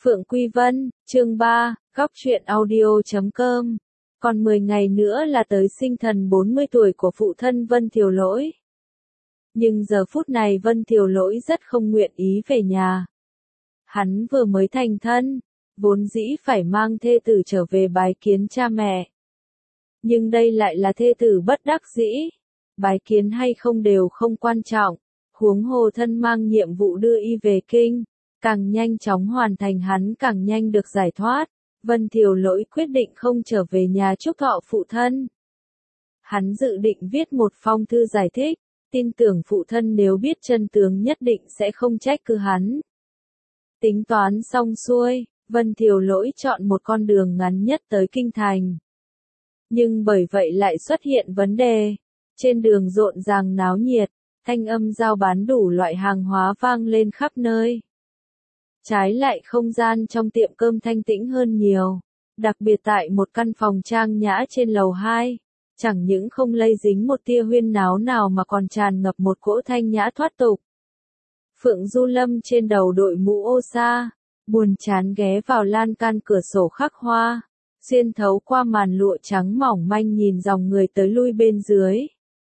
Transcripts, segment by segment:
Phượng Quy Vân, chương 3, góc truyện audio.com. Còn 10 ngày nữa là tới sinh thần 40 tuổi của phụ thân Vân Thiều Lỗi. Nhưng giờ phút này Vân Thiều Lỗi rất không nguyện ý về nhà. Hắn vừa mới thành thân, vốn dĩ phải mang thê tử trở về bái kiến cha mẹ. Nhưng đây lại là thê tử bất đắc dĩ, bái kiến hay không đều không quan trọng, huống hồ thân mang nhiệm vụ đưa y về kinh. Càng nhanh chóng hoàn thành hắn càng nhanh được giải thoát, Vân Thiều Lỗi quyết định không trở về nhà chúc thọ phụ thân. Hắn dự định viết một phong thư giải thích, tin tưởng phụ thân nếu biết chân tướng nhất định sẽ không trách cứ hắn. Tính toán xong xuôi, Vân Thiều Lỗi chọn một con đường ngắn nhất tới kinh thành. Nhưng bởi vậy lại xuất hiện vấn đề, trên đường rộn ràng náo nhiệt, thanh âm giao bán đủ loại hàng hóa vang lên khắp nơi. Trái lại không gian trong tiệm cơm thanh tĩnh hơn nhiều, đặc biệt tại một căn phòng trang nhã trên lầu 2, chẳng những không lây dính một tia huyên náo nào mà còn tràn ngập một cỗ thanh nhã thoát tục. Phượng Du Lâm trên đầu đội mũ ô sa, buồn chán ghé vào lan can cửa sổ khắc hoa, xuyên thấu qua màn lụa trắng mỏng manh nhìn dòng người tới lui bên dưới.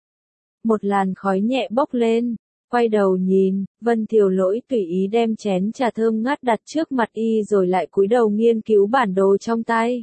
Một làn khói nhẹ bốc lên. Quay đầu nhìn, Vân Thiều Lỗi tùy ý đem chén trà thơm ngát đặt trước mặt y rồi lại cúi đầu nghiên cứu bản đồ trong tay.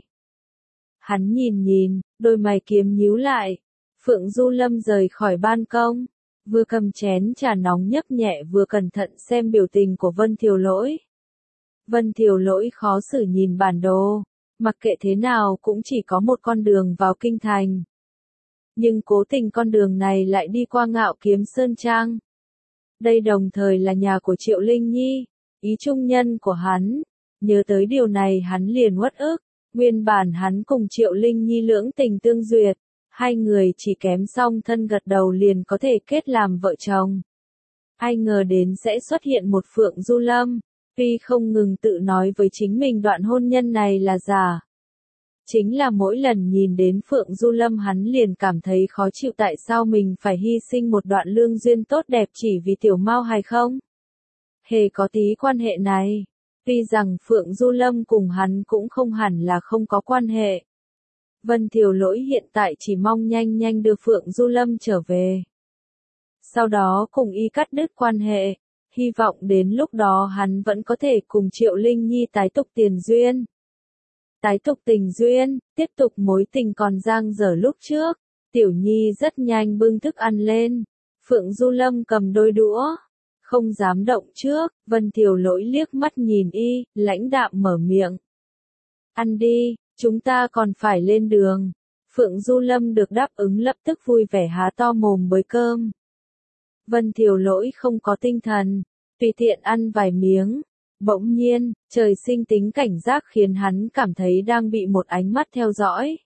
Hắn nhìn, đôi mày kiếm nhíu lại. Phượng Du Lâm rời khỏi ban công, vừa cầm chén trà nóng nhấp nhẹ vừa cẩn thận xem biểu tình của Vân Thiều Lỗi. Vân Thiều Lỗi khó xử nhìn bản đồ, mặc kệ thế nào cũng chỉ có một con đường vào kinh thành. Nhưng cố tình con đường này lại đi qua Ngạo Kiếm Sơn Trang. Đây đồng thời là nhà của Triệu Linh Nhi, ý trung nhân của hắn. Nhớ tới điều này hắn liền uất ức, nguyên bản hắn cùng Triệu Linh Nhi lưỡng tình tương duyệt, hai người chỉ kém song thân gật đầu liền có thể kết làm vợ chồng. Ai ngờ đến sẽ xuất hiện một Phượng Du Lâm, tuy không ngừng tự nói với chính mình đoạn hôn nhân này là giả. Chính là mỗi lần nhìn đến Phượng Du Lâm hắn liền cảm thấy khó chịu tại sao mình phải hy sinh một đoạn lương duyên tốt đẹp chỉ vì tiểu mao hay không? Hề có tí quan hệ này. Tuy rằng Phượng Du Lâm cùng hắn cũng không hẳn là không có quan hệ. Vân Thiều Lỗi hiện tại chỉ mong nhanh nhanh đưa Phượng Du Lâm trở về. Sau đó cùng y cắt đứt quan hệ, hy vọng đến lúc đó hắn vẫn có thể cùng Triệu Linh Nhi tái tục tiền duyên. Tái tục tình duyên, tiếp tục mối tình còn dang dở lúc trước. Tiểu Nhi rất nhanh bưng thức ăn lên. Phượng Du Lâm cầm đôi đũa, không dám động trước. Vân Thiều Lỗi liếc mắt nhìn y, lãnh đạm mở miệng. Ăn đi, chúng ta còn phải lên đường. Phượng Du Lâm được đáp ứng lập tức vui vẻ há to mồm bới cơm. Vân Thiều Lỗi không có tinh thần, tùy tiện ăn vài miếng. Bỗng nhiên, trời sinh tính cảnh giác khiến hắn cảm thấy đang bị một ánh mắt theo dõi.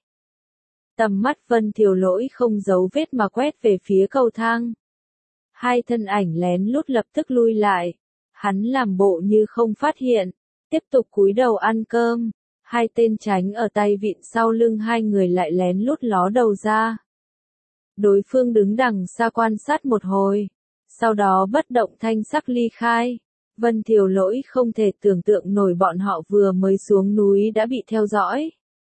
Tầm mắt Vân Thiều Lỗi không giấu vết mà quét về phía cầu thang. Hai thân ảnh lén lút lập tức lui lại. Hắn làm bộ như không phát hiện, tiếp tục cúi đầu ăn cơm. Hai tên tránh ở tay vịn sau lưng hai người lại lén lút ló đầu ra. Đối phương đứng đằng xa quan sát một hồi, sau đó bất động thanh sắc ly khai. Vân Thiều Lỗi không thể tưởng tượng nổi bọn họ vừa mới xuống núi đã bị theo dõi.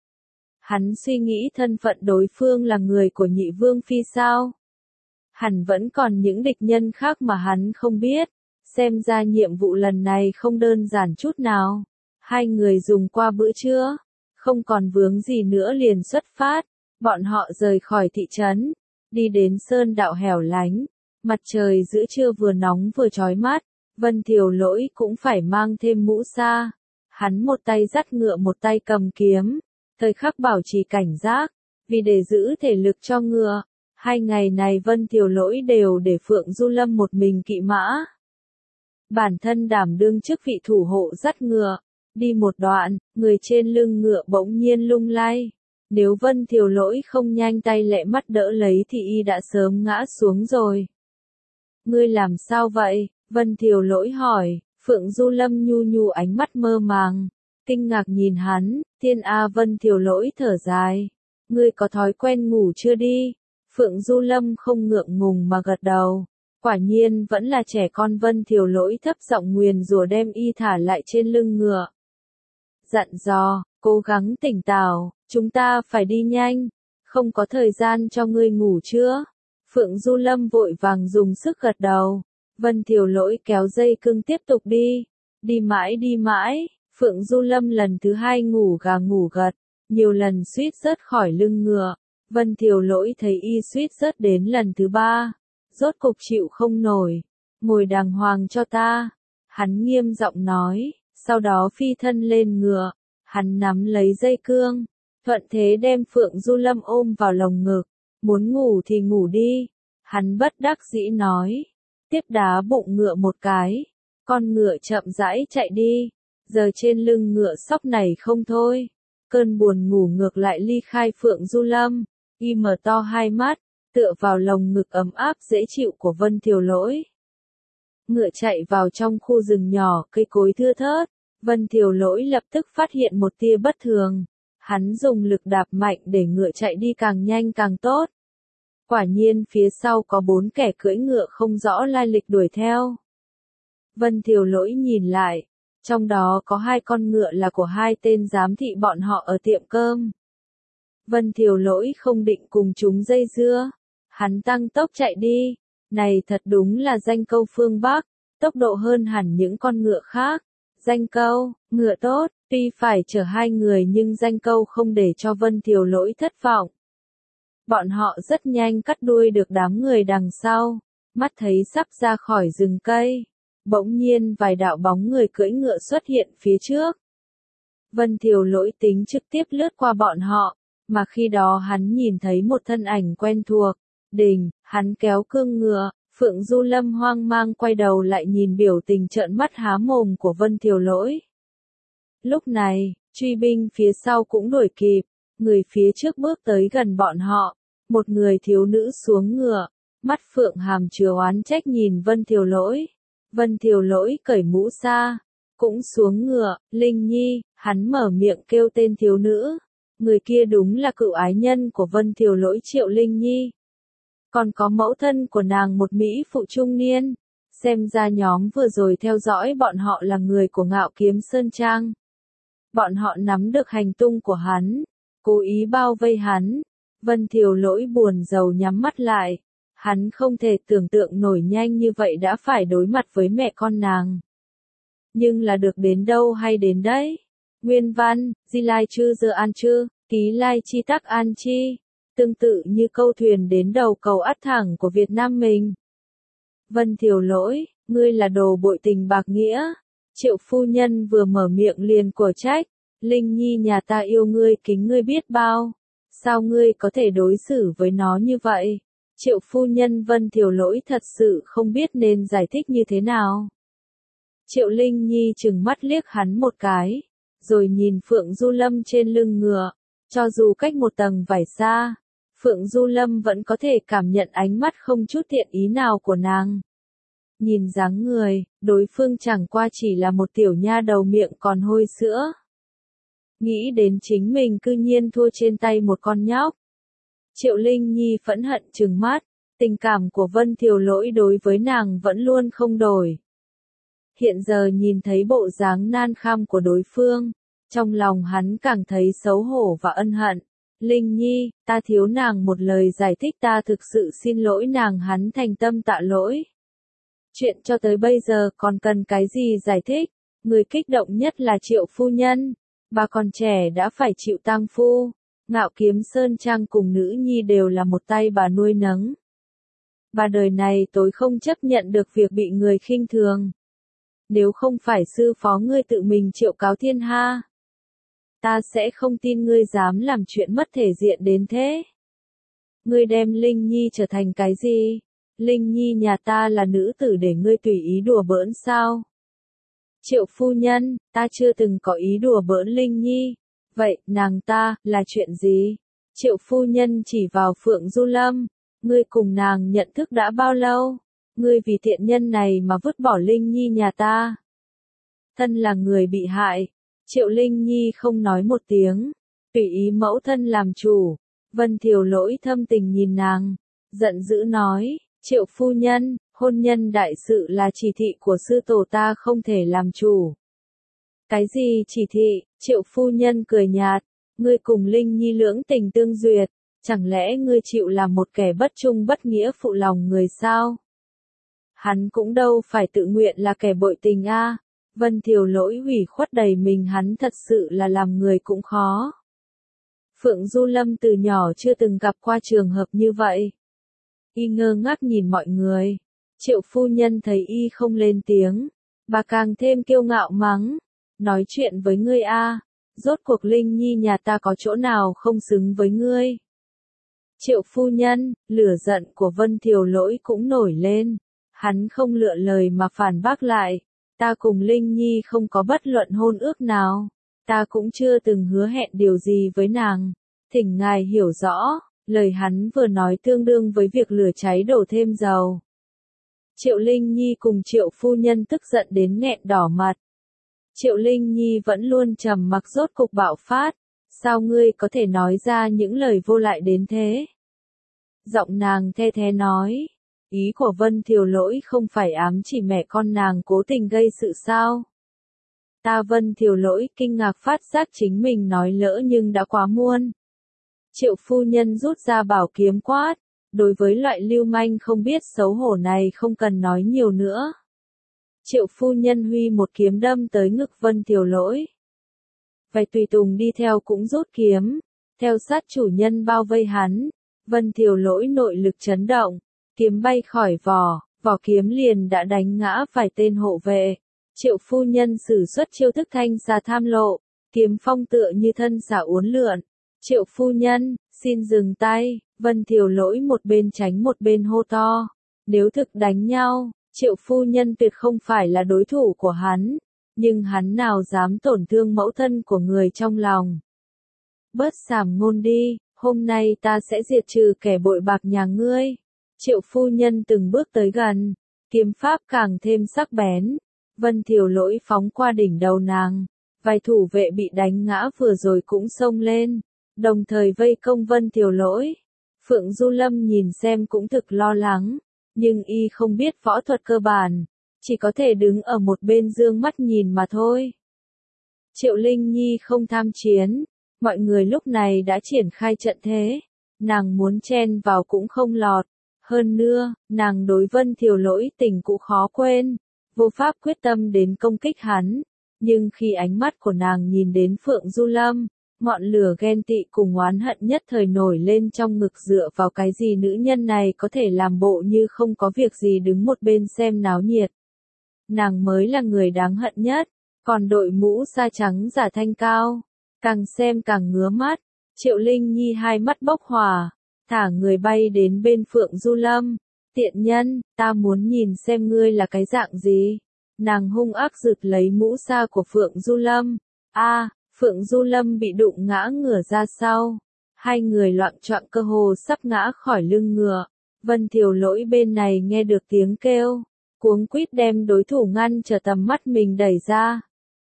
Hắn suy nghĩ thân phận đối phương là người của Nhị Vương Phi sao? Hẳn vẫn còn những địch nhân khác mà hắn không biết. Xem ra nhiệm vụ lần này không đơn giản chút nào. Hai người dùng qua bữa trưa, không còn vướng gì nữa liền xuất phát. Bọn họ rời khỏi thị trấn, đi đến sơn đạo hẻo lánh. Mặt trời giữa trưa vừa nóng vừa chói mắt. Vân Thiều Lỗi cũng phải mang thêm mũ sa. Hắn một tay dắt ngựa một tay cầm kiếm, thời khắc bảo trì cảnh giác, vì để giữ thể lực cho ngựa. 2 ngày này Vân Thiều Lỗi đều để Phượng Du Lâm một mình kỵ mã. Bản thân đảm đương chức vị thủ hộ dắt ngựa, đi một đoạn, người trên lưng ngựa bỗng nhiên lung lay. Nếu Vân Thiều Lỗi không nhanh tay lẹ mắt đỡ lấy thì y đã sớm ngã xuống rồi. Ngươi làm sao vậy? Vân Thiều Lỗi hỏi. Phượng Du Lâm nhu nhu ánh mắt mơ màng, kinh ngạc nhìn hắn. Thiên A. Vân Thiều Lỗi thở dài. Ngươi có thói quen ngủ chưa đi? Phượng Du Lâm không ngượng ngùng mà gật đầu. Quả nhiên vẫn là trẻ con. Vân Thiều Lỗi thấp giọng nguyền rủa đem y thả lại trên lưng ngựa. dặn dò, cố gắng tỉnh táo, chúng ta phải đi nhanh, không có thời gian cho ngươi ngủ chưa? Phượng Du Lâm vội vàng dùng sức gật đầu. Vân Thiều Lỗi kéo dây cương tiếp tục đi. Đi mãi, Phượng Du Lâm lần thứ hai ngủ gà ngủ gật, nhiều lần suýt rớt khỏi lưng ngựa. Vân Thiều Lỗi thấy y suýt rớt đến lần thứ ba, rốt cục chịu không nổi. Ngồi đàng hoàng cho ta. Hắn nghiêm giọng nói, sau đó phi thân lên ngựa, hắn nắm lấy dây cương, thuận thế đem Phượng Du Lâm ôm vào lồng ngực, muốn ngủ thì ngủ đi. Hắn bất đắc dĩ nói, tiếp đá bụng ngựa một cái, con ngựa chậm rãi chạy đi, giờ trên lưng ngựa sóc này không thôi. Cơn buồn ngủ ngược lại ly khai Phượng Du Lâm, y mở to hai mắt, tựa vào lồng ngực ấm áp dễ chịu của Vân Thiều Lỗi. Ngựa chạy vào trong khu rừng nhỏ, cây cối thưa thớt, Vân Thiều Lỗi lập tức phát hiện một tia bất thường. Hắn dùng lực đạp mạnh để ngựa chạy đi càng nhanh càng tốt. Quả nhiên phía sau có 4 kẻ cưỡi ngựa không rõ lai lịch đuổi theo. Vân Thiều Lỗi nhìn lại, trong đó có 2 con ngựa là của 2 tên giám thị bọn họ ở tiệm cơm. Vân Thiều Lỗi không định cùng chúng dây dưa, hắn tăng tốc chạy đi. Này thật đúng là danh câu phương Bắc, tốc độ hơn hẳn những con ngựa khác. Danh câu, ngựa tốt, tuy phải chở 2 người nhưng danh câu không để cho Vân Thiều Lỗi thất vọng. Bọn họ rất nhanh cắt đuôi được đám người đằng sau, mắt thấy sắp ra khỏi rừng cây. Bỗng nhiên vài đạo bóng người cưỡi ngựa xuất hiện phía trước. Vân Thiều Lỗi tính trực tiếp lướt qua bọn họ, mà khi đó hắn nhìn thấy một thân ảnh quen thuộc. Đình, hắn kéo cương ngựa, Phượng Du Lâm hoang mang quay đầu lại nhìn biểu tình trợn mắt há mồm của Vân Thiều Lỗi. Lúc này, truy binh phía sau cũng đuổi kịp, người phía trước bước tới gần bọn họ, một người thiếu nữ xuống ngựa, mắt Phượng hàm chứa oán trách nhìn Vân Thiều Lỗi. Vân Thiều Lỗi cởi mũ xa, cũng xuống ngựa, Linh Nhi, hắn mở miệng kêu tên thiếu nữ. Người kia đúng là cựu ái nhân của Vân Thiều Lỗi Triệu Linh Nhi. Còn có mẫu thân của nàng một mỹ phụ trung niên, xem ra nhóm vừa rồi theo dõi bọn họ là người của Ngạo Kiếm Sơn Trang. Bọn họ nắm được hành tung của hắn, cố ý bao vây hắn. Vân Thiều Lỗi buồn rầu nhắm mắt lại, hắn không thể tưởng tượng nổi nhanh như vậy đã phải đối mặt với mẹ con nàng. Nhưng là được đến đâu hay đến đấy? Nguyên văn, Di Lai Chư Dơ An Chư, Ký Lai Chi Tắc An Chi. Tương tự như câu thuyền đến đầu cầu ắt thẳng của Việt Nam mình. Vân Thiều Lỗi, ngươi là đồ bội tình bạc nghĩa. Triệu phu nhân vừa mở miệng liền của trách. Linh Nhi nhà ta yêu ngươi kính ngươi biết bao. Sao ngươi có thể đối xử với nó như vậy? Triệu phu nhân Vân Thiều Lỗi thật sự không biết nên giải thích như thế nào. Triệu Linh Nhi trừng mắt liếc hắn một cái, rồi nhìn Phượng Du Lâm trên lưng ngựa. Cho dù cách một tầng vải xa, Phượng Du Lâm vẫn có thể cảm nhận ánh mắt không chút thiện ý nào của nàng. Nhìn dáng người, đối phương chẳng qua chỉ là một tiểu nha đầu miệng còn hôi sữa. Nghĩ đến chính mình cư nhiên thua trên tay một con nhóc. Triệu Linh Nhi phẫn hận trừng mắt, tình cảm của Vân Thiều Lỗi đối với nàng vẫn luôn không đổi. Hiện giờ nhìn thấy bộ dáng nan kham của đối phương, trong lòng hắn càng thấy xấu hổ và ân hận. Linh Nhi, ta thiếu nàng một lời giải thích, ta thực sự xin lỗi nàng. Hắn thành tâm tạ lỗi. Chuyện cho tới bây giờ còn cần cái gì giải thích? Người kích động nhất là Triệu phu nhân. Bà còn trẻ đã phải chịu tang phu. Ngạo Kiếm Sơn Trang cùng nữ nhi đều là một tay bà nuôi nấng. Bà đời này tôi không chấp nhận được việc bị người khinh thường. Nếu không phải sư phó ngươi tự mình triệu cáo thiên ha, ta sẽ không tin ngươi dám làm chuyện mất thể diện đến thế. Ngươi đem Linh Nhi trở thành cái gì? Linh Nhi nhà ta là nữ tử để ngươi tùy ý đùa bỡn sao? Triệu phu nhân, ta chưa từng có ý đùa bỡn Linh Nhi. Vậy, nàng ta, là chuyện gì? Triệu phu nhân chỉ vào Phượng Du Lâm. Ngươi cùng nàng nhận thức đã bao lâu? Ngươi vì thiện nhân này mà vứt bỏ Linh Nhi nhà ta. Thân là người bị hại. Triệu Linh Nhi không nói một tiếng. Tùy ý mẫu thân làm chủ. Vân Thiều Lỗi thâm tình nhìn nàng. Giận dữ nói, Triệu phu nhân, hôn nhân đại sự là chỉ thị của sư tổ, ta không thể làm chủ. Cái gì chỉ thị, Triệu phu nhân cười nhạt, ngươi cùng Linh Nhi lưỡng tình tương duyệt, chẳng lẽ ngươi chịu làm một kẻ bất trung bất nghĩa phụ lòng người sao? Hắn cũng đâu phải tự nguyện là kẻ bội tình a. Vân Thiều Lỗi ủy khuất đầy mình, hắn thật sự là làm người cũng khó. Phượng Du Lâm từ nhỏ chưa từng gặp qua trường hợp như vậy. Y ngơ ngác nhìn mọi người. Triệu phu nhân thấy y không lên tiếng, bà càng thêm kiêu ngạo mắng, nói chuyện với ngươi a, rốt cuộc Linh Nhi nhà ta có chỗ nào không xứng với ngươi? Triệu phu nhân, lửa giận của Vân Thiều Lỗi cũng nổi lên, hắn không lựa lời mà phản bác lại, ta cùng Linh Nhi không có bất luận hôn ước nào, ta cũng chưa từng hứa hẹn điều gì với nàng, thỉnh ngài hiểu rõ. Lời hắn vừa nói tương đương với việc lửa cháy đổ thêm dầu. Triệu Linh Nhi cùng Triệu phu nhân tức giận đến nghẹn đỏ mặt. Triệu Linh Nhi vẫn luôn trầm mặc, rốt cục bạo phát. Sao ngươi có thể nói ra những lời vô lại đến thế? Giọng nàng the thé nói. Ý của Vân Thiều Lỗi không phải ám chỉ mẹ con nàng cố tình gây sự sao? Ta Vân Thiều Lỗi kinh ngạc phát giác chính mình nói lỡ nhưng đã quá muộn. Triệu phu nhân rút ra bảo kiếm quát, đối với loại lưu manh không biết xấu hổ này không cần nói nhiều nữa. Triệu phu nhân huy một kiếm đâm tới ngực Vân Thiều Lỗi. Vài tùy tùng đi theo cũng rút kiếm, theo sát chủ nhân bao vây hắn. Vân Thiều Lỗi nội lực chấn động, kiếm bay khỏi vỏ kiếm liền đã đánh ngã vài tên hộ vệ. Triệu phu nhân sử xuất chiêu thức thanh xà tham lộ, kiếm phong tựa như thân xà uốn lượn. Triệu phu nhân, xin dừng tay. Vân Thiều Lỗi một bên tránh một bên hô to. Nếu thực đánh nhau, Triệu phu nhân tuyệt không phải là đối thủ của hắn. Nhưng hắn nào dám tổn thương mẫu thân của người trong lòng. Bớt sàm ngôn đi, hôm nay ta sẽ diệt trừ kẻ bội bạc nhà ngươi. Triệu phu nhân từng bước tới gần, kiếm pháp càng thêm sắc bén. Vân Thiều Lỗi phóng qua đỉnh đầu nàng. Vài thủ vệ bị đánh ngã vừa rồi cũng xông lên, đồng thời vây công Vân Thiều Lỗi. Phượng Du Lâm nhìn xem cũng thực lo lắng, nhưng y không biết võ thuật cơ bản, chỉ có thể đứng ở một bên dương mắt nhìn mà thôi. Triệu Linh Nhi không tham chiến, mọi người lúc này đã triển khai trận thế, nàng muốn chen vào cũng không lọt. Hơn nữa, nàng đối Vân Thiều Lỗi tình cũ khó quên, vô pháp quyết tâm đến công kích hắn. Nhưng khi ánh mắt của nàng nhìn đến Phượng Du Lâm, ngọn lửa ghen tị cùng oán hận nhất thời nổi lên trong ngực. Dựa vào cái gì nữ nhân này có thể làm bộ như không có việc gì đứng một bên xem náo nhiệt. Nàng mới là người đáng hận nhất, còn đội mũ sa trắng giả thanh cao, càng xem càng ngứa mắt. Triệu Linh Nhi hai mắt bốc hỏa, thả người bay đến bên Phượng Du Lâm. Tiện nhân, ta muốn nhìn xem ngươi là cái dạng gì. Nàng hung ác rượt lấy mũ sa của Phượng Du Lâm. Phượng Du Lâm bị đụng ngã ngửa ra sau. Hai người loạng choạng cơ hồ sắp ngã khỏi lưng ngựa. Vân Thiều Lỗi bên này nghe được tiếng kêu, cuống quýt đem đối thủ ngăn trở tầm mắt mình đẩy ra.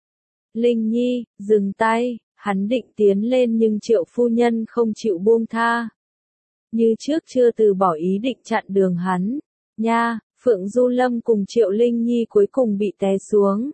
Linh Nhi, dừng tay, hắn định tiến lên nhưng Triệu phu nhân không chịu buông tha. Như trước chưa từ bỏ ý định chặn đường hắn. Nha, Phượng Du Lâm cùng Triệu Linh Nhi cuối cùng bị té xuống.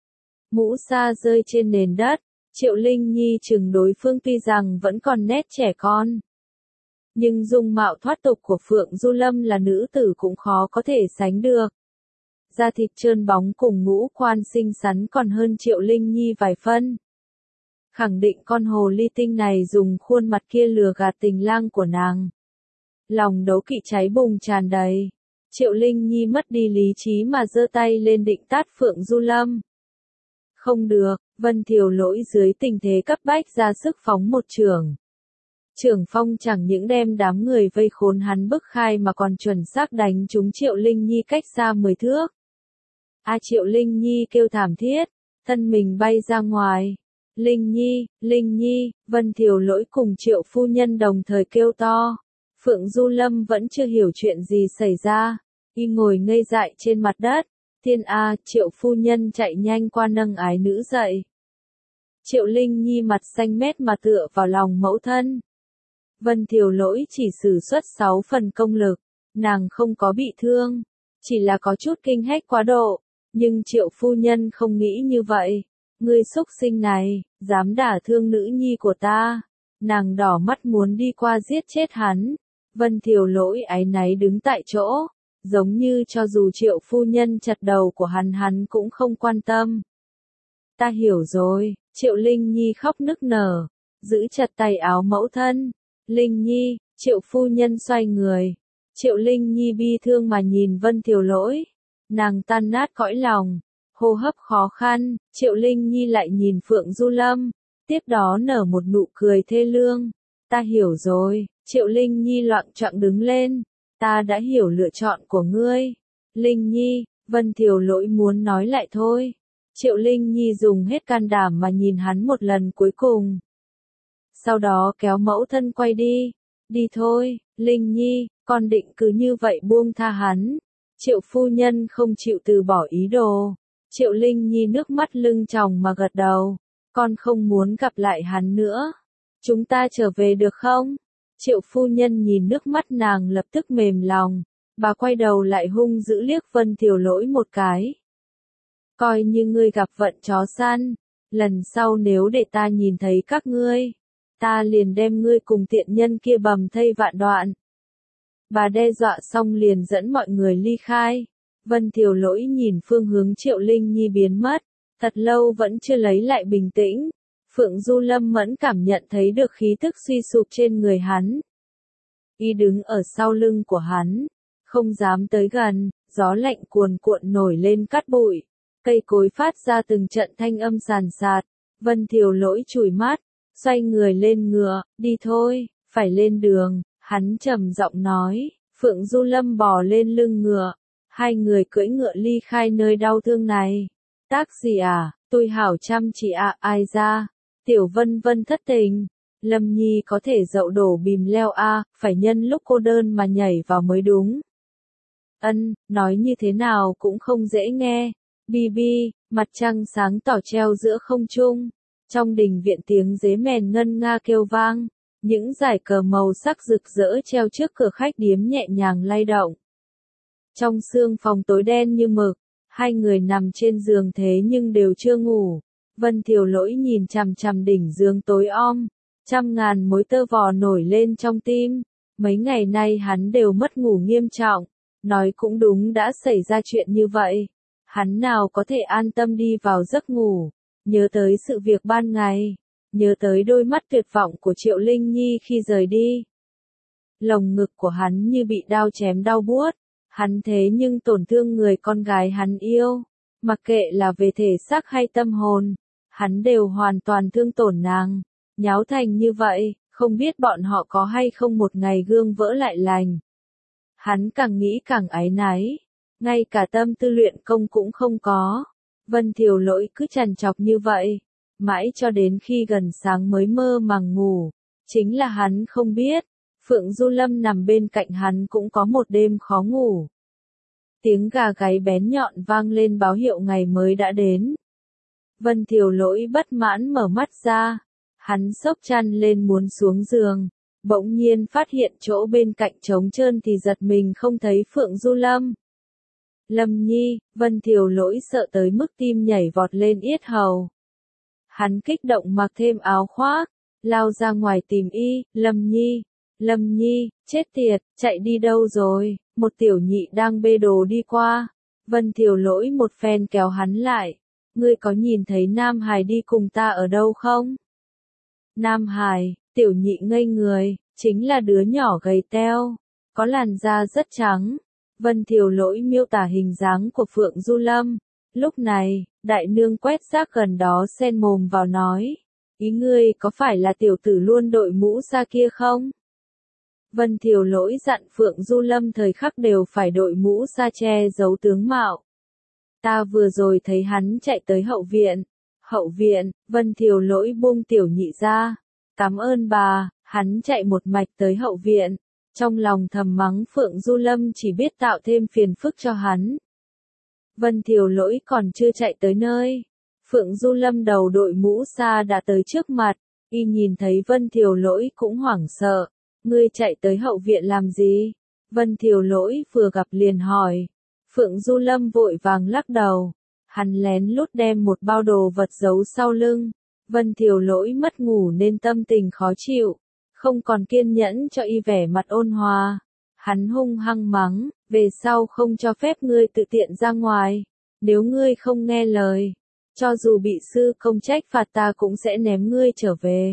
Mũ sa rơi trên nền đất, Triệu Linh Nhi chừng đối phương tuy rằng vẫn còn nét trẻ con. Nhưng dung mạo thoát tục của Phượng Du Lâm là nữ tử cũng khó có thể sánh được. Da thịt trơn bóng cùng ngũ quan xinh xắn còn hơn Triệu Linh Nhi vài phân. Khẳng định con hồ ly tinh này dùng khuôn mặt kia lừa gạt tình lang của nàng. Lòng đấu kỵ cháy bùng tràn đầy. Triệu Linh Nhi mất đi lý trí mà giơ tay lên định tát Phượng Du Lâm. Không được, Vân Thiều Lỗi dưới tình thế cấp bách ra sức phóng một chưởng. Chưởng phong chẳng những đem đám người vây khốn hắn bức khai mà còn chuẩn xác đánh trúng Triệu Linh Nhi cách xa 10 thước. Triệu Linh Nhi kêu thảm thiết, thân mình bay ra ngoài. Linh Nhi, Vân Thiều Lỗi cùng Triệu phu nhân đồng thời kêu to. Phượng Du Lâm vẫn chưa hiểu chuyện gì xảy ra, y ngồi ngây dại trên mặt đất. Thiên A, Triệu phu nhân chạy nhanh qua nâng ái nữ dậy. Triệu Linh Nhi mặt xanh mét mà tựa vào lòng mẫu thân. Vân Thiều Lỗi chỉ sử xuất 6 phần công lực, nàng không có bị thương, chỉ là có chút kinh hách quá độ, nhưng Triệu phu nhân không nghĩ như vậy. Ngươi xúc sinh này, dám đả thương nữ nhi của ta. Nàng đỏ mắt muốn đi qua giết chết hắn. Vân Thiều Lỗi áy náy đứng tại chỗ, giống như cho dù Triệu phu nhân chặt đầu của hắn cũng không quan tâm. Ta hiểu rồi, Triệu Linh Nhi khóc nức nở, giữ chặt tay áo mẫu thân. Linh Nhi, Triệu phu nhân xoay người. Triệu Linh Nhi bi thương mà nhìn Vân Thiều Lỗi. Nàng tan nát cõi lòng, hô hấp khó khăn. Triệu Linh Nhi lại nhìn Phượng Du Lâm, tiếp đó nở một nụ cười thê lương. Ta hiểu rồi, Triệu Linh Nhi loạng choạng đứng lên. Ta đã hiểu lựa chọn của ngươi. Linh Nhi, Vân Thiều Lỗi muốn nói lại thôi. Triệu Linh Nhi dùng hết can đảm mà nhìn hắn một lần cuối cùng. Sau đó kéo mẫu thân quay đi. Đi thôi, Linh Nhi, con định cứ như vậy buông tha hắn. Triệu phu nhân không chịu từ bỏ ý đồ. Triệu Linh Nhi nước mắt lưng tròng mà gật đầu. Con không muốn gặp lại hắn nữa. Chúng ta trở về được không? Triệu phu nhân nhìn nước mắt nàng lập tức mềm lòng. Bà quay đầu lại hung dữ liếc Vân Thiều Lỗi một cái. Coi như ngươi gặp vận chó săn. Lần sau nếu để ta nhìn thấy các ngươi, ta liền đem ngươi cùng tiện nhân kia bầm thây vạn đoạn. Bà đe dọa xong liền dẫn mọi người ly khai. Vân Thiều Lỗi nhìn phương hướng Triệu Linh Nhi biến mất, thật lâu vẫn chưa lấy lại bình tĩnh. Phượng Du Lâm mẫn cảm nhận thấy được khí tức suy sụp trên người hắn. Y đứng ở sau lưng của hắn, không dám tới gần, gió lạnh cuồn cuộn nổi lên cát bụi. Cây cối phát ra từng trận thanh âm sàn sạt. Vân Thiều Lỗi chùi mắt, xoay người lên ngựa, đi thôi, phải lên đường. Hắn trầm giọng nói. Phượng Du Lâm bò lên lưng ngựa. Hai người cưỡi ngựa ly khai nơi đau thương này. Tác gì à, tôi hảo chăm chỉ à, ai ra. Tiểu Vân Vân thất tình. Lâm Nhi có thể dậu đổ bìm leo à, phải nhân lúc cô đơn mà nhảy vào mới đúng. Ân, nói như thế nào cũng không dễ nghe. Bi bi, mặt trăng sáng tỏ treo giữa không trung. Trong đình viện tiếng dế mèn ngân nga kêu vang. Những dải cờ màu sắc rực rỡ treo trước cửa khách điếm nhẹ nhàng lay động. Trong sương phòng tối đen như mực, hai người nằm trên giường thế nhưng đều chưa ngủ. Vân Thiều Lỗi nhìn chằm chằm đỉnh giường tối om, trăm ngàn mối tơ vò nổi lên trong tim. Mấy ngày nay hắn đều mất ngủ nghiêm trọng, nói cũng đúng đã xảy ra chuyện như vậy. Hắn nào có thể an tâm đi vào giấc ngủ, nhớ tới sự việc ban ngày. Nhớ tới đôi mắt tuyệt vọng của Triệu Linh Nhi khi rời đi. Lồng ngực của hắn như bị đao chém đau buốt. Hắn thế nhưng tổn thương người con gái hắn yêu. Mặc kệ là về thể xác hay tâm hồn, hắn đều hoàn toàn thương tổn nàng. Nháo thành như vậy, không biết bọn họ có hay không một ngày gương vỡ lại lành. Hắn càng nghĩ càng áy náy. Ngay cả tâm tư luyện công cũng không có. Vân Thiều Lỗi cứ trằn trọc như vậy. Mãi cho đến khi gần sáng mới mơ màng ngủ. Chính là hắn không biết. Phượng Du Lâm nằm bên cạnh hắn cũng có một đêm khó ngủ. Tiếng gà gáy bén nhọn vang lên báo hiệu ngày mới đã đến. Vân Thiều Lỗi bất mãn mở mắt ra. Hắn xốc chăn lên muốn xuống giường. Bỗng nhiên phát hiện chỗ bên cạnh trống trơn thì giật mình không thấy Phượng Du Lâm. Lâm Nhi, Vân Thiều Lỗi sợ tới mức tim nhảy vọt lên yết hầu. Hắn kích động mặc thêm áo khoác, lao ra ngoài tìm y. Lâm Nhi, chết tiệt, chạy đi đâu rồi? Một tiểu nhị đang bê đồ đi qua. Vân Thiều Lỗi một phen kéo hắn lại. Ngươi có nhìn thấy Nam Hải đi cùng ta ở đâu không? Nam Hải, tiểu nhị ngây người, chính là đứa nhỏ gầy teo, có làn da rất trắng. Vân Thiều Lỗi miêu tả hình dáng của Phượng Du Lâm. Lúc này, đại nương quét rác gần đó xen mồm vào nói. Ý ngươi có phải là tiểu tử luôn đội mũ sa kia không? Vân Thiều Lỗi dặn Phượng Du Lâm thời khắc đều phải đội mũ sa che giấu tướng mạo. Ta vừa rồi thấy hắn chạy tới hậu viện. Hậu viện, Vân Thiều Lỗi buông tiểu nhị ra. Cảm ơn bà, hắn chạy một mạch tới hậu viện. Trong lòng thầm mắng Phượng Du Lâm chỉ biết tạo thêm phiền phức cho hắn. Vân Thiều Lỗi còn chưa chạy tới nơi. Phượng Du Lâm đầu đội mũ sa đã tới trước mặt. Y nhìn thấy Vân Thiều Lỗi cũng hoảng sợ. Ngươi chạy tới hậu viện làm gì? Vân Thiều Lỗi vừa gặp liền hỏi. Phượng Du Lâm vội vàng lắc đầu. Hắn lén lút đem một bao đồ vật giấu sau lưng. Vân Thiều Lỗi mất ngủ nên tâm tình khó chịu, không còn kiên nhẫn cho y vẻ mặt ôn hòa. Hắn hung hăng mắng, về sau không cho phép ngươi tự tiện ra ngoài, nếu ngươi không nghe lời, cho dù bị sư công trách phạt ta cũng sẽ ném ngươi trở về.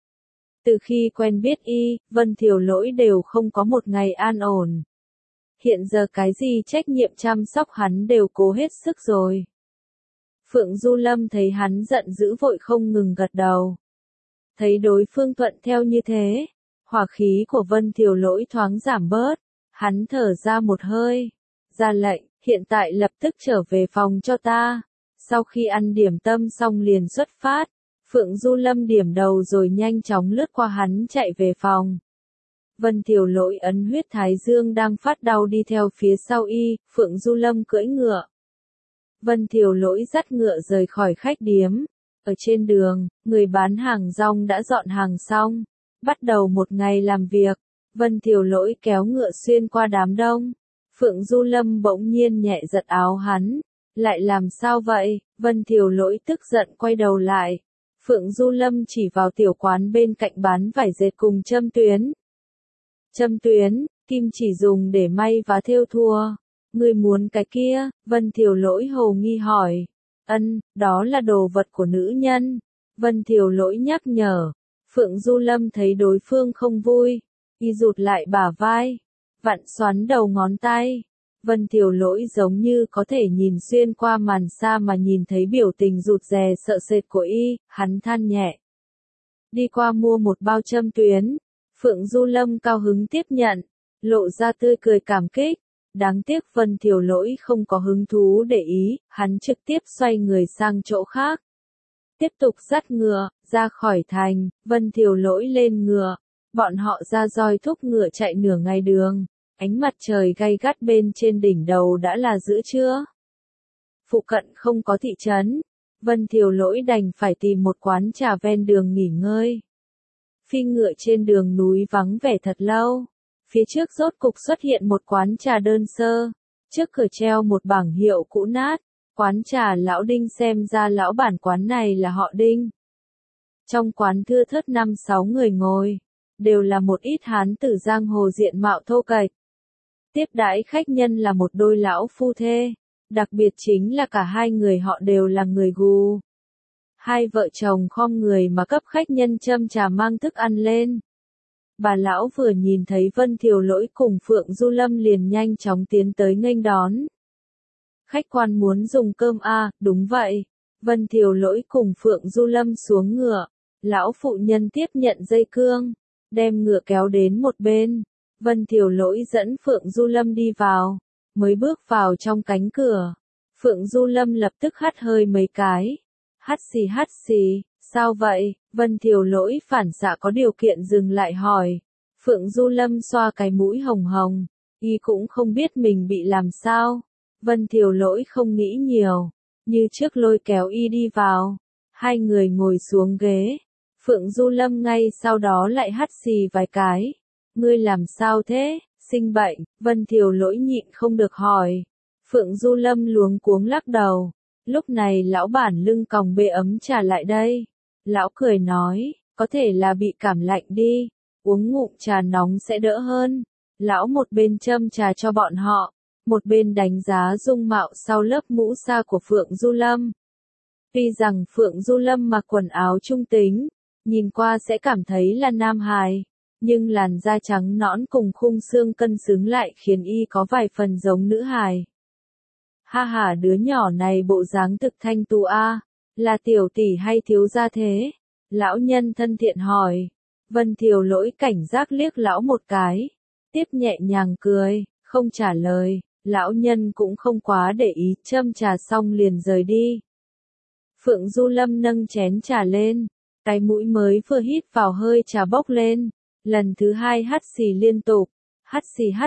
Từ khi quen biết y, Vân Thiều Lỗi đều không có một ngày an ổn. Hiện giờ cái gì trách nhiệm chăm sóc hắn đều cố hết sức rồi. Phượng Du Lâm thấy hắn giận dữ vội không ngừng gật đầu. Thấy đối phương thuận theo như thế, hỏa khí của Vân Thiều Lỗi thoáng giảm bớt, hắn thở ra một hơi, ra lệnh, hiện tại lập tức trở về phòng cho ta. Sau khi ăn điểm tâm xong liền xuất phát, Phượng Du Lâm điểm đầu rồi nhanh chóng lướt qua hắn chạy về phòng. Vân Thiều Lỗi ấn huyết thái dương đang phát đau đi theo phía sau y, Phượng Du Lâm cưỡi ngựa. Vân Thiều Lỗi dắt ngựa rời khỏi khách điếm. Ở trên đường, người bán hàng rong đã dọn hàng xong, bắt đầu một ngày làm việc. Vân Thiều Lỗi kéo ngựa xuyên qua đám đông. Phượng Du Lâm bỗng nhiên nhẹ giật áo hắn. Lại làm sao vậy? Vân Thiều Lỗi tức giận quay đầu lại. Phượng Du Lâm chỉ vào tiểu quán bên cạnh bán vải dệt cùng châm tuyến. Châm tuyến, kim chỉ dùng để may và thêu thùa. Ngươi muốn cái kia? Vân Thiều Lỗi hồ nghi hỏi. Đó là đồ vật của nữ nhân. Vân Thiều Lỗi nhắc nhở. Phượng Du Lâm thấy đối phương không vui, y rụt lại bả vai, vặn xoắn đầu ngón tay. Vân Thiều Lỗi giống như có thể nhìn xuyên qua màn sa mà nhìn thấy biểu tình rụt rè sợ sệt của y, hắn than nhẹ. Đi qua mua một bao châm tuyến. Phượng Du Lâm cao hứng tiếp nhận, lộ ra tươi cười cảm kích. Đáng tiếc Vân Thiều Lỗi không có hứng thú để ý, hắn trực tiếp xoay người sang chỗ khác. Tiếp tục dắt ngựa, ra khỏi thành, Vân Thiều Lỗi lên ngựa. Bọn họ ra roi thúc ngựa chạy nửa ngày đường. Ánh mặt trời gay gắt bên trên đỉnh đầu đã là giữa trưa. Phụ cận không có thị trấn. Vân Thiều Lỗi đành phải tìm một quán trà ven đường nghỉ ngơi. Phi ngựa trên đường núi vắng vẻ thật lâu. Phía trước rốt cục xuất hiện một quán trà đơn sơ. Trước cửa treo một bảng hiệu cũ nát. Quán trà lão Đinh, xem ra lão bản quán này là họ Đinh. Trong quán thưa thớt 5-6 người ngồi. Đều là một ít hán tử giang hồ diện mạo thô kệch. Tiếp đãi khách nhân là một đôi lão phu thê. Đặc biệt chính là cả hai người họ đều là người Gù. Hai vợ chồng khom người mà cấp khách nhân châm trà mang thức ăn lên. Bà lão vừa nhìn thấy Vân Thiều Lỗi cùng Phượng Du Lâm liền nhanh chóng tiến tới nghênh đón. Khách quan muốn dùng cơm à? Đúng vậy. Vân Thiều Lỗi cùng Phượng Du Lâm xuống ngựa. Lão phụ nhân tiếp nhận dây cương, đem ngựa kéo đến một bên. Vân Thiều Lỗi dẫn Phượng Du Lâm đi vào. Mới bước vào trong cánh cửa, Phượng Du Lâm lập tức hắt hơi mấy cái. Hắt xì, sao vậy? Vân Thiều Lỗi phản xạ có điều kiện dừng lại hỏi. Phượng Du Lâm xoa cái mũi hồng hồng, y cũng không biết mình bị làm sao. Vân Thiều Lỗi không nghĩ nhiều, như trước lôi kéo y đi vào. Hai người ngồi xuống ghế. Phượng Du Lâm ngay sau đó lại hắt xì vài cái. Ngươi làm sao thế? Sinh bệnh? Vân Thiều Lỗi nhịn không được hỏi. Phượng Du Lâm luống cuống lắc đầu. Lúc này lão bản lưng còng bê ấm trà lại đây. Lão cười nói, có thể là bị cảm lạnh đi, uống ngụm trà nóng sẽ đỡ hơn. Lão một bên châm trà cho bọn họ, một bên đánh giá dung mạo sau lớp mũ sa của Phượng Du Lâm. Tuy rằng Phượng Du Lâm mặc quần áo trung tính, nhìn qua sẽ cảm thấy là nam hài, nhưng làn da trắng nõn cùng khung xương cân xứng lại khiến y có vài phần giống nữ hài. Ha ha, đứa nhỏ này bộ dáng thực thanh tú a, là tiểu tỷ hay thiếu gia thế? Lão nhân thân thiện hỏi. Vân Thiều Lỗi cảnh giác liếc lão một cái, tiếp nhẹ nhàng cười, không trả lời. Lão nhân cũng không quá để ý, châm trà xong liền rời đi. Phượng Du Lâm nâng chén trà lên, cái mũi mới vừa hít vào hơi trà bốc lên, lần thứ hai hắt xì liên tục, hắt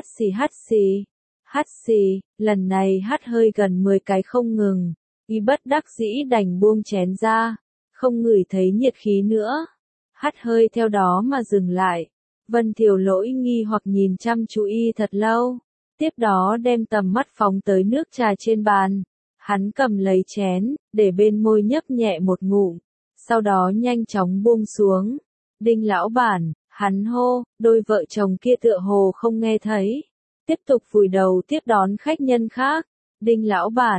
xì, lần này hắt hơi gần 10 cái không ngừng, y bất đắc dĩ đành buông chén ra, không ngửi thấy nhiệt khí nữa, hắt hơi theo đó mà dừng lại. Vân Thiều Lỗi nghi hoặc nhìn chăm chú y thật lâu, tiếp đó đem tầm mắt phóng tới nước trà trên bàn. Hắn cầm lấy chén, để bên môi nhấp nhẹ một ngụm, sau đó nhanh chóng buông xuống. Đinh lão bản, hắn hô, đôi vợ chồng kia tựa hồ không nghe thấy. Tiếp tục vùi đầu tiếp đón khách nhân khác. Đinh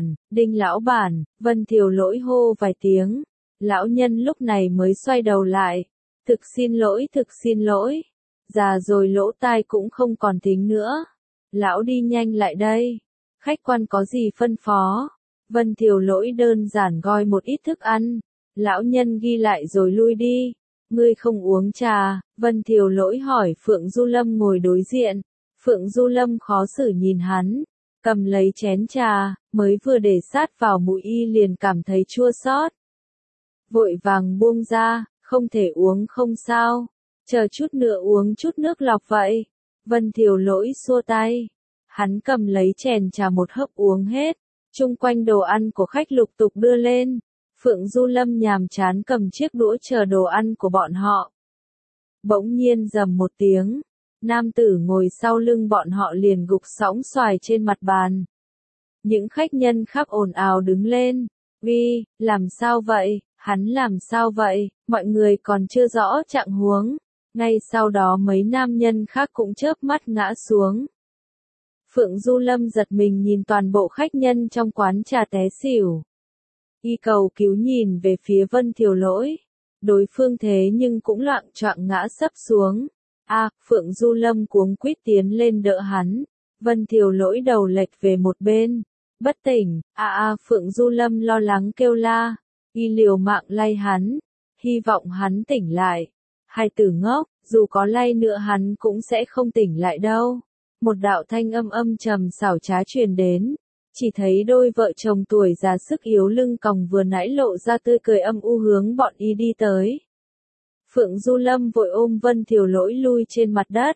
lão bản, Vân Thiều Lỗi hô vài tiếng. Lão nhân lúc này mới xoay đầu lại. Thực xin lỗi. Già rồi lỗ tai cũng không còn tính nữa. Lão đi nhanh lại đây. Khách quan có gì phân phó? Vân Thiều Lỗi đơn giản gọi một ít thức ăn. Lão nhân ghi lại rồi lui đi. Ngươi không uống trà? Vân Thiều Lỗi hỏi Phượng Du Lâm ngồi đối diện. Phượng Du Lâm khó xử nhìn hắn. Cầm lấy chén trà, mới vừa để sát vào mũi y liền cảm thấy chua xót. Vội vàng buông ra, không thể uống không sao. Chờ chút nữa uống chút nước lọc vậy. Vân Thiều Lỗi xua tay. Hắn cầm lấy chén trà một hớp uống hết. Chung quanh đồ ăn của khách lục tục đưa lên. Phượng Du Lâm nhàm chán cầm chiếc đũa chờ đồ ăn của bọn họ. Bỗng nhiên rầm một tiếng. Nam tử ngồi sau lưng bọn họ liền gục sõng xoài trên mặt bàn. Những khách nhân khác ồn ào đứng lên. Uy, làm sao vậy? Hắn làm sao vậy? Mọi người còn chưa rõ trạng huống. Ngay sau đó mấy nam nhân khác cũng chớp mắt ngã xuống. Phượng Du Lâm giật mình nhìn toàn bộ khách nhân trong quán trà té xỉu. Y cầu cứu nhìn về phía Vân Thiều Lỗi. Đối phương thế nhưng cũng loạng choạng ngã sấp xuống. Phượng Du Lâm cuống quýt tiến lên đỡ hắn. Vân Thiều Lỗi đầu lệch về một bên. Bất tỉnh, Phượng Du Lâm lo lắng kêu la. Y liều mạng lay hắn. Hy vọng hắn tỉnh lại. Hai tử ngốc, dù có lay nữa hắn cũng sẽ không tỉnh lại đâu. Một đạo thanh âm trầm xảo trá truyền đến. Chỉ thấy đôi vợ chồng tuổi già sức yếu lưng còng vừa nãy lộ ra tươi cười âm u hướng bọn y đi tới. Phượng Du Lâm vội ôm Vân Thiều Lỗi lui trên mặt đất.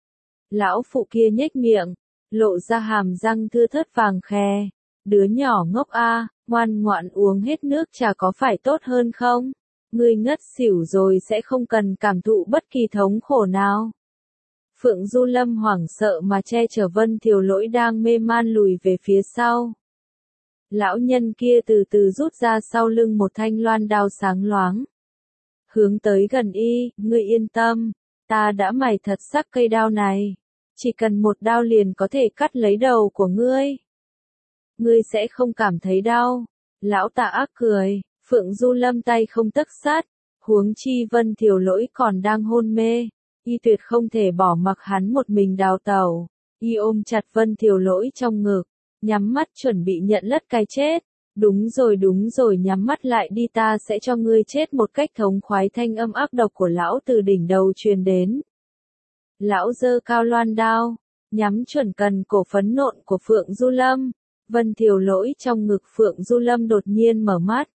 Lão phụ kia nhếch miệng, lộ ra hàm răng thưa thớt vàng khè. Đứa nhỏ ngốc ngoan ngoãn uống hết nước trà có phải tốt hơn không? Ngươi ngất xỉu rồi sẽ không cần cảm thụ bất kỳ thống khổ nào. Phượng Du Lâm hoảng sợ mà che chở Vân Thiều Lỗi đang mê man lùi về phía sau. Lão nhân kia từ từ rút ra sau lưng một thanh loan đao sáng loáng. Hướng tới gần y, ngươi yên tâm, ta đã mài thật sắc cây đao này. Chỉ cần một đao liền có thể cắt lấy đầu của ngươi. Ngươi sẽ không cảm thấy đau. Lão tà ác cười, Phượng Du Lâm tay không tấc sát, huống chi Vân Thiều Lỗi còn đang hôn mê. Y tuyệt không thể bỏ mặc hắn một mình đào tẩu. Y ôm chặt Vân Thiều Lỗi trong ngực, nhắm mắt chuẩn bị nhận lất cái chết. Đúng rồi nhắm mắt lại đi, ta sẽ cho ngươi chết một cách thống khoái. Thanh âm ác độc của lão từ đỉnh đầu truyền đến. Lão giơ cao loan đao, nhắm chuẩn cần cổ phấn nộn của Phượng Du Lâm. Vân Thiều Lỗi trong ngực Phượng Du Lâm đột nhiên mở mắt.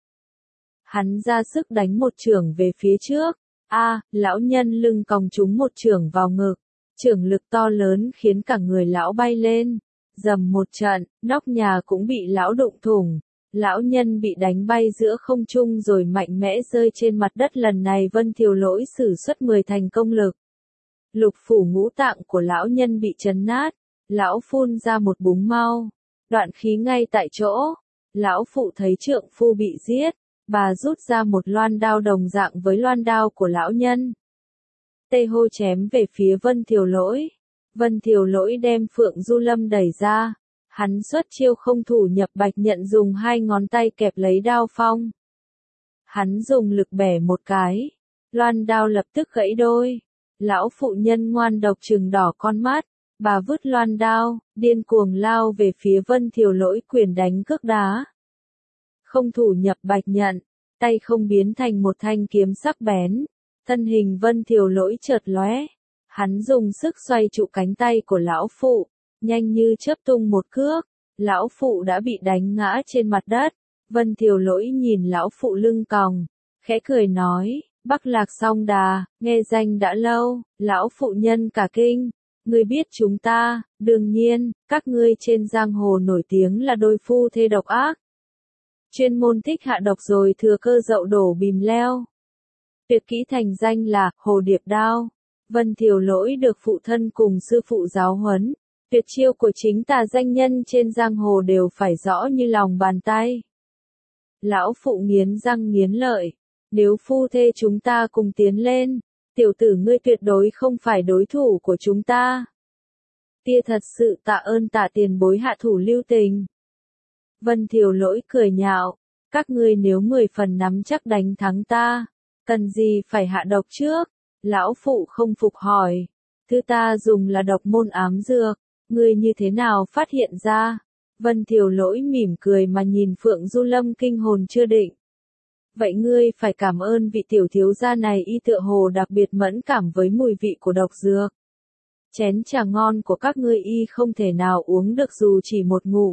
Hắn ra sức đánh một chưởng về phía trước. Lão nhân lưng còng trúng một chưởng vào ngực. Chưởng lực to lớn khiến cả người lão bay lên. Dầm một trận, nóc nhà cũng bị lão đụng thủng. Lão nhân bị đánh bay giữa không trung rồi mạnh mẽ rơi trên mặt đất. Lần này Vân Thiều Lỗi sử xuất 10 thành công lực. Lục phủ ngũ tạng của lão nhân bị chấn nát. Lão phun ra một búng mau. Đoạn khí ngay tại chỗ. Lão phụ thấy trượng phu bị giết. Bà rút ra một loan đao đồng dạng với loan đao của lão nhân. Tê hô chém về phía Vân Thiều Lỗi. Vân Thiều Lỗi đem Phượng Du Lâm đẩy ra. Hắn xuất chiêu không thủ nhập bạch nhận, dùng hai ngón tay kẹp lấy đao phong. Hắn dùng lực bẻ một cái. Loan đao lập tức gãy đôi. Lão phụ nhân ngoan độc trừng đỏ con mắt. Bà vứt loan đao, điên cuồng lao về phía Vân Thiều Lỗi, quyền đánh cước đá. Không thủ nhập bạch nhận, tay không biến thành một thanh kiếm sắc bén. Thân hình Vân Thiều Lỗi chợt lóe. Hắn dùng sức xoay trụ cánh tay của lão phụ, nhanh như chớp tung một cước. Lão phụ đã bị đánh ngã trên mặt đất. Vân Thiều Lỗi nhìn lão phụ lưng còng, khẽ cười nói, Bắc Lạc Song Đà, nghe danh đã lâu. Lão phụ nhân cả kinh, ngươi biết chúng ta? Đương nhiên, các ngươi trên giang hồ nổi tiếng là đôi phu thê độc ác. Chuyên môn thích hạ độc rồi thừa cơ dậu đổ bìm leo. Tuyệt kỹ thành danh là Hồ Điệp Đao. Vân Thiều Lỗi được phụ thân cùng sư phụ giáo huấn, Tuyệt chiêu của chính tà danh nhân trên giang hồ đều phải rõ như lòng bàn tay. Lão phụ nghiến răng nghiến lợi. Nếu phu thê chúng ta cùng tiến lên, tiểu tử ngươi tuyệt đối không phải đối thủ của chúng ta. Tia thật sự tạ ơn Tạ tiền bối hạ thủ lưu tình. Vân Thiều Lỗi cười nhạo. Các ngươi nếu 10 phần nắm chắc đánh thắng ta, cần gì phải hạ độc trước? Lão phụ không phục hỏi. Thứ ta dùng là độc môn ám dược, ngươi như thế nào phát hiện ra? Vân Thiều Lỗi mỉm cười mà nhìn Phượng Du Lâm kinh hồn chưa định. Vậy ngươi phải cảm ơn vị tiểu thiếu gia này, y tựa hồ đặc biệt mẫn cảm với mùi vị của độc dược. Chén trà ngon của các ngươi y không thể nào uống được dù chỉ một ngụm.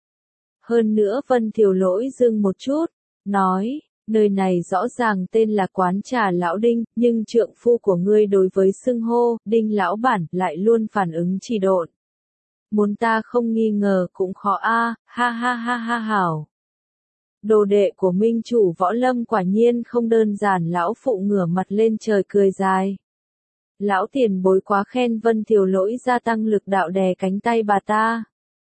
Hơn nữa Vân Thiều Lỗi dừng một chút, nói, nơi này rõ ràng tên là quán trà lão Đinh, nhưng trượng phu của ngươi đối với xưng hô, Đinh lão bản, lại luôn phản ứng trì độn. Muốn ta không nghi ngờ cũng khó a, ha ha ha ha hảo. Đồ đệ của minh chủ Võ Lâm quả nhiên không đơn giản, lão phụ ngửa mặt lên trời cười dài. Lão tiền bối quá khen. Vân Thiều Lỗi gia tăng lực đạo đè cánh tay bà ta.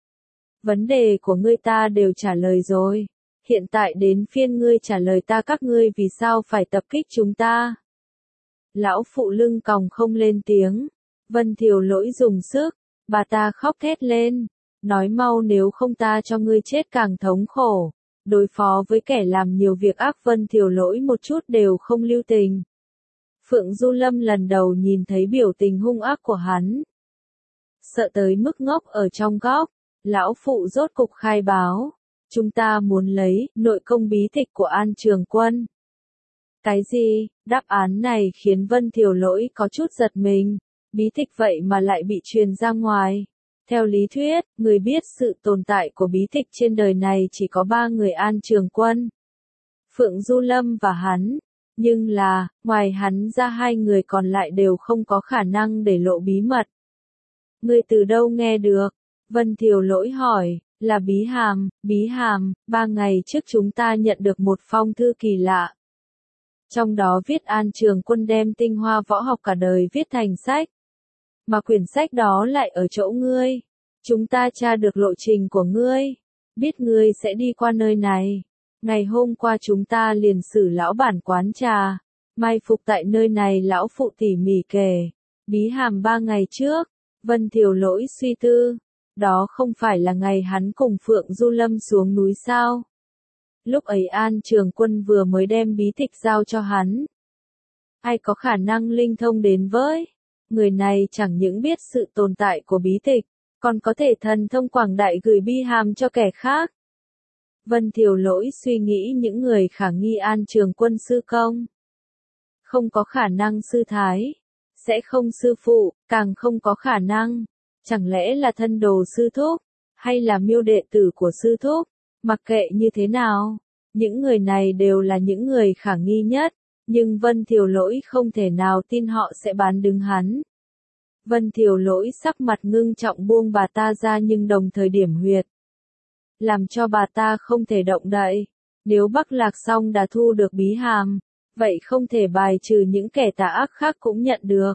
Vấn đề của ngươi ta đều trả lời rồi. Hiện tại đến phiên ngươi trả lời ta, các ngươi vì sao phải tập kích chúng ta? Lão phụ lưng còng không lên tiếng. Vân Thiều Lỗi dùng sức. Bà ta khóc thét lên. Nói mau, nếu không ta cho ngươi chết càng thống khổ. Đối phó với kẻ làm nhiều việc ác, Vân Thiều Lỗi một chút đều không lưu tình. Phượng Du Lâm lần đầu nhìn thấy biểu tình hung ác của hắn. Sợ tới mức ngốc ở trong góc. Lão phụ rốt cục khai báo. Chúng ta muốn lấy nội công bí tịch của An Trường Quân. Cái gì? Đáp án này khiến Vân Thiều Lỗi có chút giật mình. Bí tịch vậy mà lại bị truyền ra ngoài. Theo lý thuyết, người biết sự tồn tại của bí tịch trên đời này chỉ có 3 người: An Trường Quân, Phượng Du Lâm và hắn. Nhưng là, ngoài hắn ra 2 người còn lại đều không có khả năng để lộ bí mật. Ngươi từ đâu nghe được? Vân Thiều Lỗi hỏi. Là bí hàm, 3 ngày trước chúng ta nhận được một phong thư kỳ lạ. Trong đó viết An Trường Quân đem tinh hoa võ học cả đời viết thành sách. Mà quyển sách đó lại ở chỗ ngươi. Chúng ta tra được lộ trình của ngươi. Biết ngươi sẽ đi qua nơi này. Ngày hôm qua chúng ta liền xử lão bản quán trà. Mai phục tại nơi này. Lão phụ tỉ mỉ kể. Bí hàm 3 ngày trước. Vân Thiều Lỗi suy tư. Đó không phải là ngày hắn cùng Phượng Du Lâm xuống núi sao? Lúc ấy An Trường Quân vừa mới đem bí tịch giao cho hắn. Ai có khả năng linh thông đến với? Người này chẳng những biết sự tồn tại của bí tịch, còn có thể thần thông quảng đại gửi bi hàm cho kẻ khác. Vân Thiều Lỗi suy nghĩ những người khả nghi An Trường Quân sư công. Không có khả năng sư thái. Sẽ không sư phụ, càng không có khả năng. Chẳng lẽ là thân đồ sư thúc, hay là miêu đệ tử của sư thúc? Mặc kệ như thế nào, những người này đều là những người khả nghi nhất, nhưng Vân Thiều Lỗi không thể nào tin họ sẽ bán đứng hắn. Vân Thiều Lỗi sắc mặt ngưng trọng buông bà ta ra, nhưng đồng thời điểm huyệt, làm cho bà ta không thể động đậy. Nếu Bắc Lạc Song đã thu được bí hàm, vậy không thể bài trừ những kẻ tà ác khác cũng nhận được.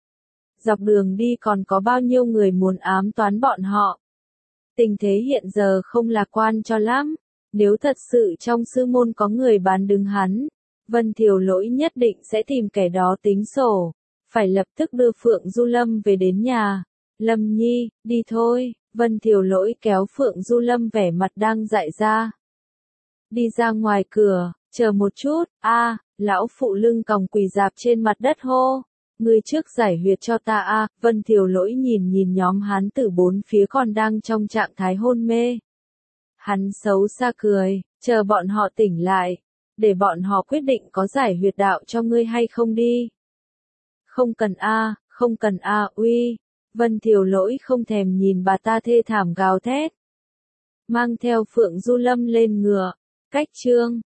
Dọc đường đi còn có bao nhiêu người muốn ám toán bọn họ. Tình thế hiện giờ không lạc quan cho lắm. Nếu thật sự trong sư môn có người bán đứng hắn, Vân Thiều Lỗi nhất định sẽ tìm kẻ đó tính sổ. Phải lập tức đưa Phượng Du Lâm về đến nhà. Lâm Nhi, đi thôi. Vân Thiều Lỗi kéo Phượng Du Lâm vẻ mặt đang dại ra. Đi ra ngoài cửa, chờ một chút. Lão phụ lưng còng quỳ dạp trên mặt đất hô. Ngươi trước giải huyệt cho ta. Vân Thiều Lỗi nhìn nhóm hán tử bốn phía còn đang trong trạng thái hôn mê. Hắn xấu xa cười, chờ bọn họ tỉnh lại, để bọn họ quyết định có giải huyệt đạo cho ngươi hay không đi. Không cần uy. Vân Thiều Lỗi không thèm nhìn bà ta thê thảm gào thét. Mang theo Phượng Du Lâm lên ngựa, cách chương.